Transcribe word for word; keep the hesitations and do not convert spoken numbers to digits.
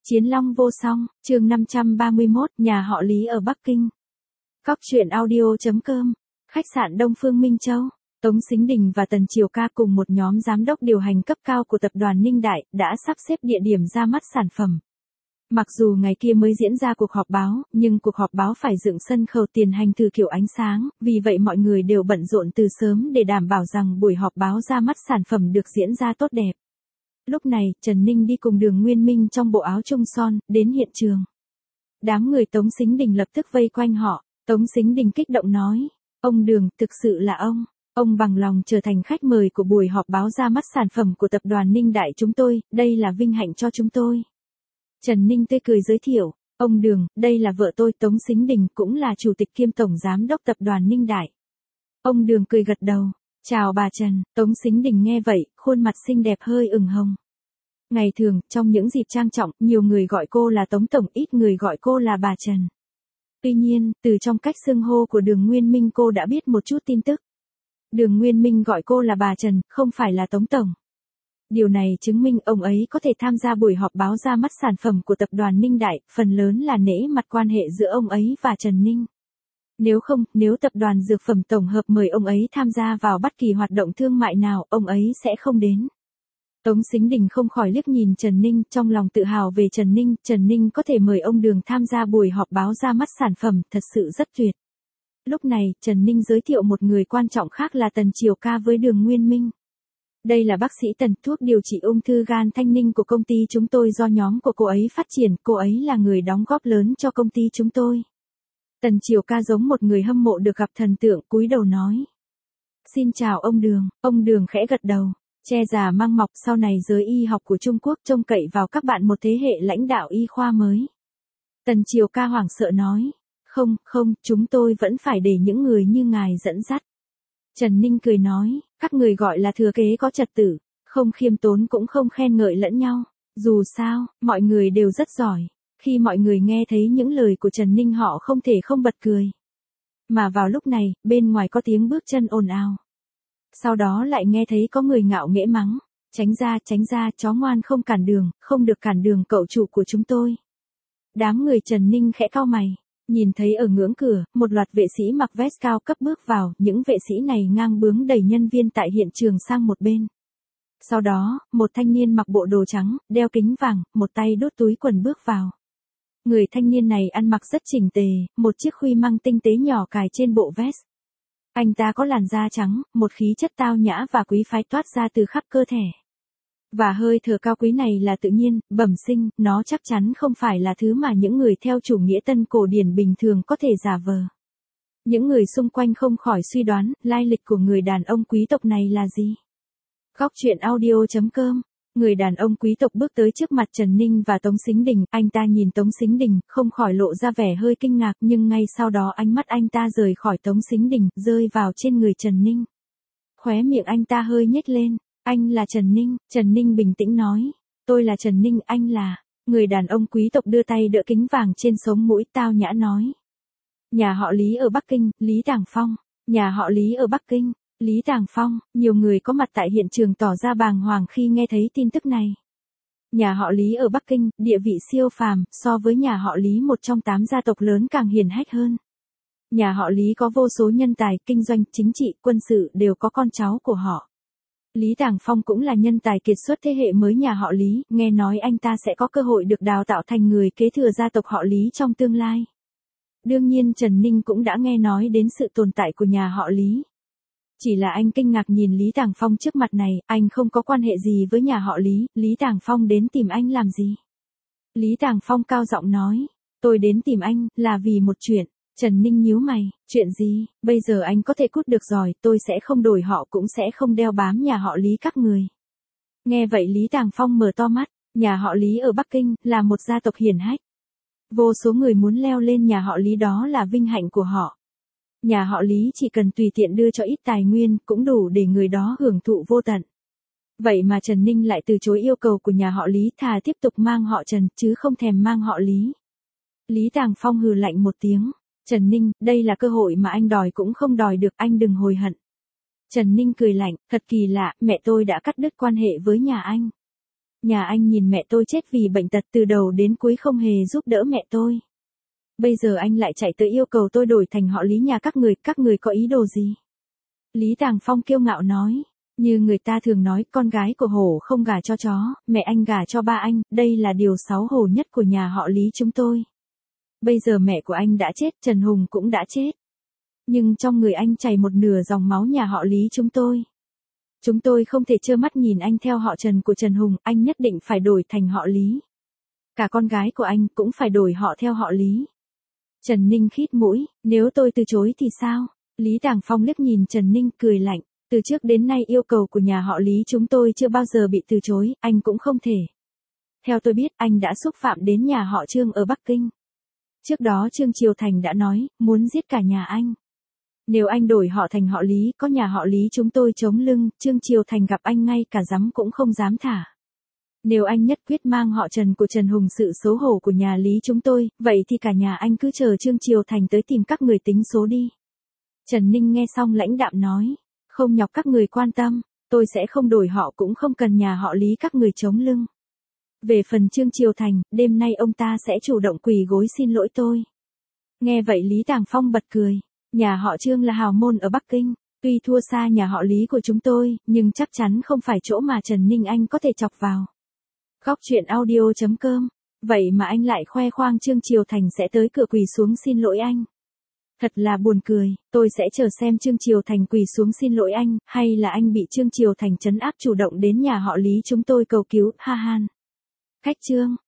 Chiến Long vô song, chương năm trăm ba mươi mốt, nhà họ Lý ở Bắc Kinh. Cóc truyện audio chấm com, khách sạn Đông Phương Minh Châu, Tống Sính Đình và Tần Triều Ca cùng một nhóm giám đốc điều hành cấp cao của tập đoàn Ninh Đại đã sắp xếp địa điểm ra mắt sản phẩm. Mặc dù ngày kia mới diễn ra cuộc họp báo, nhưng cuộc họp báo phải dựng sân khấu tiền hành từ kiểu ánh sáng, vì vậy mọi người đều bận rộn từ sớm để đảm bảo rằng buổi họp báo ra mắt sản phẩm được diễn ra tốt đẹp. Lúc này, Trần Ninh đi cùng Đường Nguyên Minh trong bộ áo trung son, đến hiện trường. Đám người Tống Sính Đình lập tức vây quanh họ, Tống Sính Đình kích động nói, ông Đường, thực sự là ông, ông bằng lòng trở thành khách mời của buổi họp báo ra mắt sản phẩm của tập đoàn Ninh Đại chúng tôi, đây là vinh hạnh cho chúng tôi. Trần Ninh tươi cười giới thiệu, ông Đường, đây là vợ tôi Tống Sính Đình cũng là chủ tịch kiêm tổng giám đốc tập đoàn Ninh Đại. Ông Đường cười gật đầu. Chào bà Trần, Tống Sính Đình nghe vậy, khuôn mặt xinh đẹp hơi ửng hồng. Ngày thường, trong những dịp trang trọng, nhiều người gọi cô là Tống Tổng, ít người gọi cô là bà Trần. Tuy nhiên, từ trong cách xưng hô của Đường Nguyên Minh cô đã biết một chút tin tức. Đường Nguyên Minh gọi cô là bà Trần, không phải là Tống Tổng. Điều này chứng minh ông ấy có thể tham gia buổi họp báo ra mắt sản phẩm của tập đoàn Ninh Đại, phần lớn là nể mặt quan hệ giữa ông ấy và Trần Ninh. Nếu không, nếu tập đoàn dược phẩm tổng hợp mời ông ấy tham gia vào bất kỳ hoạt động thương mại nào, ông ấy sẽ không đến. Tống Sính Đình không khỏi liếc nhìn Trần Ninh, trong lòng tự hào về Trần Ninh, Trần Ninh có thể mời ông Đường tham gia buổi họp báo ra mắt sản phẩm, thật sự rất tuyệt. Lúc này, Trần Ninh giới thiệu một người quan trọng khác là Tần Triều Ca với Đường Nguyên Minh. Đây là bác sĩ Tần, thuốc điều trị ung thư gan Thanh Ninh của công ty chúng tôi do nhóm của cô ấy phát triển, cô ấy là người đóng góp lớn cho công ty chúng tôi. Tần Triều Ca giống một người hâm mộ được gặp thần tượng, cúi đầu nói. Xin chào ông Đường, ông Đường khẽ gật đầu, che già mang mọc, sau này giới y học của Trung Quốc trông cậy vào các bạn một thế hệ lãnh đạo y khoa mới. Tần Triều Ca hoảng sợ nói, không, không, chúng tôi vẫn phải để những người như ngài dẫn dắt. Trần Ninh cười nói, các người gọi là thừa kế có trật tự, không khiêm tốn cũng không khen ngợi lẫn nhau, dù sao, mọi người đều rất giỏi. Khi mọi người nghe thấy những lời của Trần Ninh họ không thể không bật cười. Mà vào lúc này, bên ngoài có tiếng bước chân ồn ào. Sau đó lại nghe thấy có người ngạo nghễ mắng, tránh ra, tránh ra, chó ngoan không cản đường, không được cản đường cậu chủ của chúng tôi. Đám người Trần Ninh khẽ cau mày, nhìn thấy ở ngưỡng cửa, một loạt vệ sĩ mặc vest cao cấp bước vào, những vệ sĩ này ngang bướng đẩy nhân viên tại hiện trường sang một bên. Sau đó, một thanh niên mặc bộ đồ trắng, đeo kính vàng, một tay đút túi quần bước vào. Người thanh niên này ăn mặc rất chỉnh tề, một chiếc khuy măng tinh tế nhỏ cài trên bộ vest. Anh ta có làn da trắng, một khí chất tao nhã và quý phái toát ra từ khắp cơ thể. Và hơi thở cao quý này là tự nhiên, bẩm sinh, nó chắc chắn không phải là thứ mà những người theo chủ nghĩa tân cổ điển bình thường có thể giả vờ. Những người xung quanh không khỏi suy đoán, lai lịch của người đàn ông quý tộc này là gì? Cóc truyện audio chấm com. Người đàn ông quý tộc bước tới trước mặt Trần Ninh và Tống Sính Đình, anh ta nhìn Tống Sính Đình, không khỏi lộ ra vẻ hơi kinh ngạc, nhưng ngay sau đó ánh mắt anh ta rời khỏi Tống Sính Đình, rơi vào trên người Trần Ninh. Khóe miệng anh ta hơi nhếch lên, anh là Trần Ninh, Trần Ninh bình tĩnh nói, tôi là Trần Ninh, anh là, người đàn ông quý tộc đưa tay đỡ kính vàng trên sống mũi tao nhã nói. Nhà họ Lý ở Bắc Kinh, Lý Tàng Phong, nhà họ Lý ở Bắc Kinh. Lý Tàng Phong, nhiều người có mặt tại hiện trường tỏ ra bàng hoàng khi nghe thấy tin tức này. Nhà họ Lý ở Bắc Kinh, địa vị siêu phàm, so với nhà họ Lý một trong tám gia tộc lớn càng hiển hách hơn. Nhà họ Lý có vô số nhân tài, kinh doanh, chính trị, quân sự đều có con cháu của họ. Lý Tàng Phong cũng là nhân tài kiệt xuất thế hệ mới nhà họ Lý, nghe nói anh ta sẽ có cơ hội được đào tạo thành người kế thừa gia tộc họ Lý trong tương lai. Đương nhiên Trần Ninh cũng đã nghe nói đến sự tồn tại của nhà họ Lý. Chỉ là anh kinh ngạc nhìn Lý Tàng Phong trước mặt này, anh không có quan hệ gì với nhà họ Lý, Lý Tàng Phong đến tìm anh làm gì? Lý Tàng Phong cao giọng nói, tôi đến tìm anh, là vì một chuyện. Trần Ninh nhíu mày, chuyện gì, bây giờ anh có thể cút được rồi, tôi sẽ không đổi họ cũng sẽ không đeo bám nhà họ Lý các người. Nghe vậy Lý Tàng Phong mở to mắt, nhà họ Lý ở Bắc Kinh, là một gia tộc hiển hách. Vô số người muốn leo lên nhà họ Lý đó là vinh hạnh của họ. Nhà họ Lý chỉ cần tùy tiện đưa cho ít tài nguyên, cũng đủ để người đó hưởng thụ vô tận. Vậy mà Trần Ninh lại từ chối yêu cầu của nhà họ Lý, thà tiếp tục mang họ Trần, chứ không thèm mang họ Lý. Lý Tàng Phong hừ lạnh một tiếng. Trần Ninh, đây là cơ hội mà anh đòi cũng không đòi được, anh đừng hối hận. Trần Ninh cười lạnh, thật kỳ lạ, mẹ tôi đã cắt đứt quan hệ với nhà anh. Nhà anh nhìn mẹ tôi chết vì bệnh tật từ đầu đến cuối không hề giúp đỡ mẹ tôi. Bây giờ anh lại chạy tới yêu cầu tôi đổi thành họ Lý nhà các người, các người có ý đồ gì? Lý Tàng Phong kiêu ngạo nói, như người ta thường nói con gái của hổ không gả cho chó, mẹ anh gả cho ba anh, đây là điều xấu hổ nhất của nhà họ Lý chúng tôi. Bây giờ mẹ của anh đã chết, Trần Hùng cũng đã chết. Nhưng trong người anh chảy một nửa dòng máu nhà họ Lý chúng tôi. Chúng tôi không thể trơ mắt nhìn anh theo họ Trần của Trần Hùng, anh nhất định phải đổi thành họ Lý. Cả con gái của anh cũng phải đổi họ theo họ Lý. Trần Ninh khít mũi, nếu tôi từ chối thì sao? Lý Tàng Phong liếc nhìn Trần Ninh cười lạnh, từ trước đến nay yêu cầu của nhà họ Lý chúng tôi chưa bao giờ bị từ chối, anh cũng không thể. Theo tôi biết anh đã xúc phạm đến nhà họ Trương ở Bắc Kinh. Trước đó Trương Triều Thành đã nói, muốn giết cả nhà anh. Nếu anh đổi họ thành họ Lý, có nhà họ Lý chúng tôi chống lưng, Trương Triều Thành gặp anh ngay cả dám cũng không dám thả. Nếu anh nhất quyết mang họ Trần của Trần Hùng sự xấu hổ của nhà Lý chúng tôi, vậy thì cả nhà anh cứ chờ Trương Triều Thành tới tìm các người tính số đi. Trần Ninh nghe xong lãnh đạm nói, không nhọc các người quan tâm, tôi sẽ không đổi họ cũng không cần nhà họ Lý các người chống lưng. Về phần Trương Triều Thành, đêm nay ông ta sẽ chủ động quỳ gối xin lỗi tôi. Nghe vậy Lý Tàng Phong bật cười, nhà họ Trương là hào môn ở Bắc Kinh, tuy thua xa nhà họ Lý của chúng tôi, nhưng chắc chắn không phải chỗ mà Trần Ninh anh có thể chọc vào. Góc truyện audio chấm com, vậy mà anh lại khoe khoang Trương Triều Thành sẽ tới cửa quỳ xuống xin lỗi anh. Thật là buồn cười, tôi sẽ chờ xem Trương Triều Thành quỳ xuống xin lỗi anh, hay là anh bị Trương Triều Thành trấn áp chủ động đến nhà họ Lý chúng tôi cầu cứu, ha han. Khách Trương.